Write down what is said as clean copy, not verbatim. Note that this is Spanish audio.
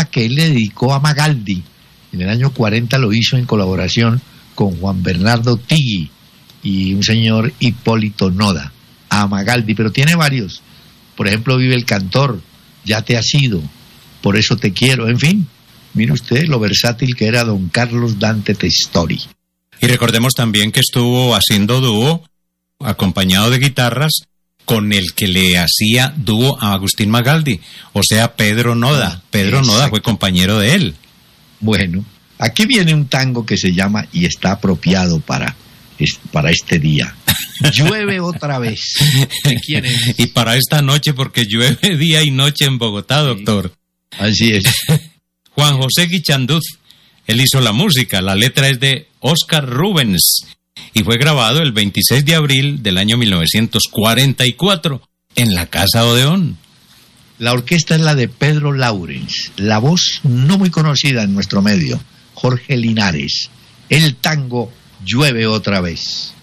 que él le dedicó a Magaldi. En el año 40 lo hizo en colaboración con Juan Bernardo Tigui y un señor Hipólito Noda, a Magaldi, pero tiene varios. Por ejemplo, Vive el Cantor, Ya te has ido, Por eso te quiero, en fin. Mire usted lo versátil que era don Carlos Dante Testori. Y recordemos también que estuvo haciendo dúo, acompañado de guitarras, con el que le hacía dúo a Agustín Magaldi, o sea, Pedro Noda. Pedro Noda fue compañero de él. Bueno, aquí viene un tango que se llama, y está apropiado para este día, Llueve otra vez. ¿De quién es? Y para esta noche, porque llueve día y noche en Bogotá, doctor. Así es. Juan José Guichanduz, él hizo la música, la letra es de Oscar Rubens y fue grabado el 26 de abril del año 1944 en la Casa Odeón. La orquesta es la de Pedro Laurens, la voz no muy conocida en nuestro medio, Jorge Linares. El tango Llueve otra vez.